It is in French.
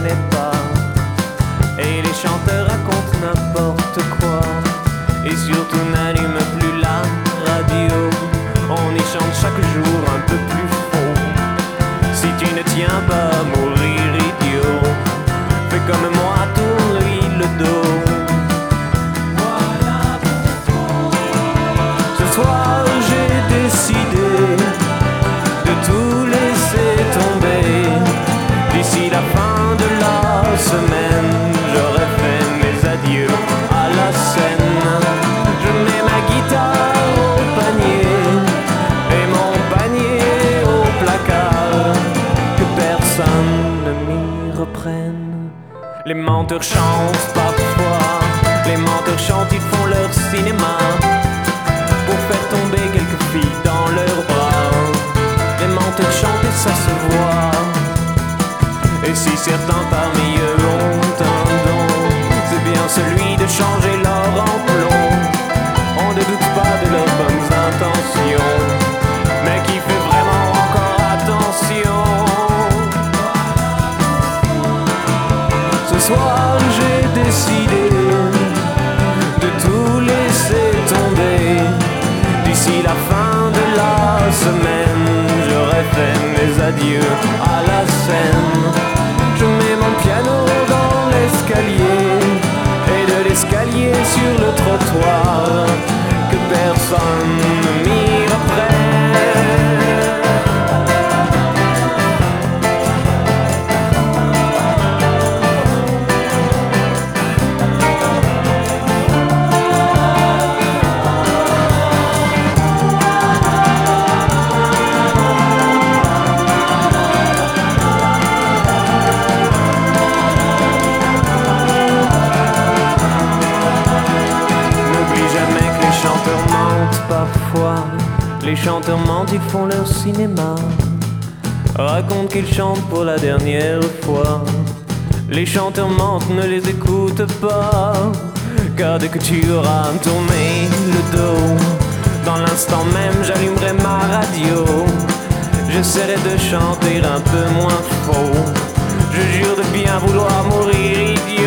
connais pas. Et les chanteurs racontent n'importe quoi. Et surtout n'allume plus la radio. On y chante chaque jour un peu plus faux. Si tu ne tiens pas à mourir idiot, fais comme moi, tourne-lui le dos. Ce soir j'ai décidé de tout laisser tomber. D'ici la fin de la semaine, j'aurais fait mes adieux à la scène. Je mets ma guitare au panier et mon panier au placard, que personne ne m'y reprenne. Les menteurs chantent parfois, les menteurs chantent, ils font leur cinéma pour faire tomber quelques filles dans leurs bras. Les menteurs chantent et ça se voit. Et si certains parmi eux ont un don, c'est bien celui de changer l'or en plomb. On ne doute pas de leurs bonnes intentions, mais qui fait vraiment encore attention? Ce soir j'ai décidé de tout laisser tomber. D'ici la fin de la semaine, j'aurais fait mes adieux à la scène. Je mets mon piano dans l'escalier et de l'escalier sur le trottoir, que personne ne m'y reprenne. Parfois, les chanteurs mentent, ils font leur cinéma, racontent qu'ils chantent pour la dernière fois. Les chanteurs mentent, ne les écoute pas, car dès que tu auras tourné le dos, dans l'instant même j'allumerai ma radio. J'essaierai de chanter un peu moins faux. Je jure de bien vouloir mourir idiot.